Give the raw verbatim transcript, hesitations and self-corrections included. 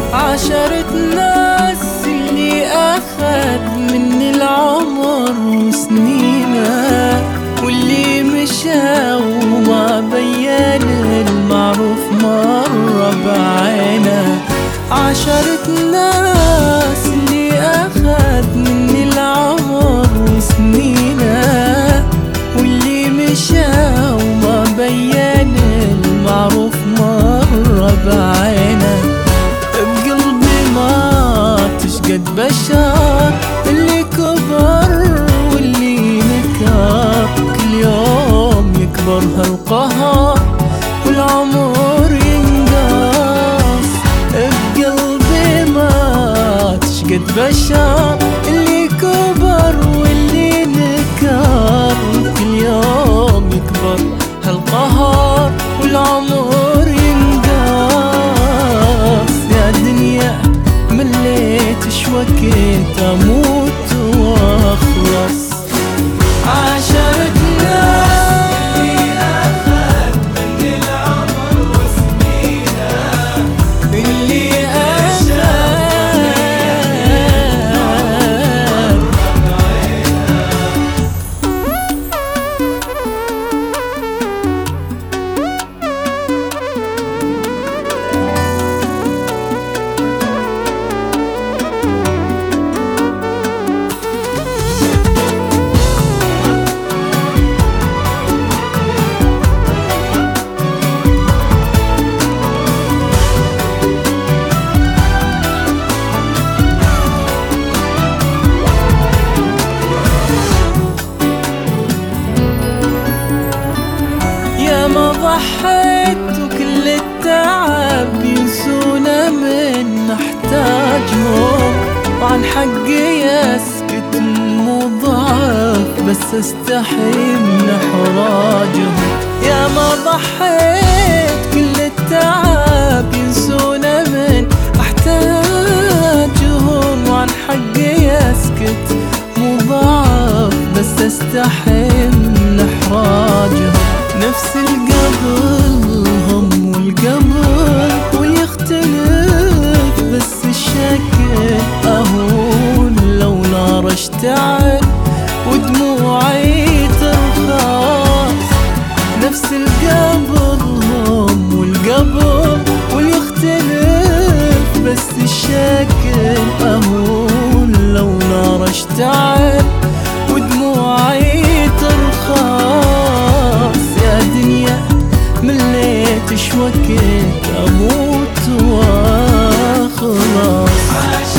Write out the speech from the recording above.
عشرة ناس اللي أخد مني العمر وسنينه، واللي مشى وما بين المعروف مرة بعينه. عشرة ناس اللي أخد مني العمر وسنينه، واللي مشى وما بين المعروف مرة بعينه. بقلبي ما تشقد بشر، اللي كبر واللي نكر، كل يوم يكبر هالقهر والعمر ينقص. بقلبي ما تشقد بشر، اللي كبر واللي نكر، كل يوم يكبر هالقهر والعمر ينقص. يا دنيا مليت شوكيت اموت واخلص. عشرة ناس اللي اخذ مني العمر وسنينه، اللي ما ضحيت وكل التعب ينسونا من نحتاجهم، وعن حقي اسكت المضاعف بس استحي من احراجهم. يا ما ضحيت كل التعب ينسونا من احتاجهم، وعن حقي اسكت مضاعف بس استحي من احراجهم. نفس القبل هم والقبل ويختلف بس الشكل، اهون لو نار اشتعل ودموعي ترخص. نفس القبل هم والقبل ويختلف بس الشكل، اهون لو نار اشتعل ودموعي ترخص. يا دنيا مليت شوكيت اموت واخلص.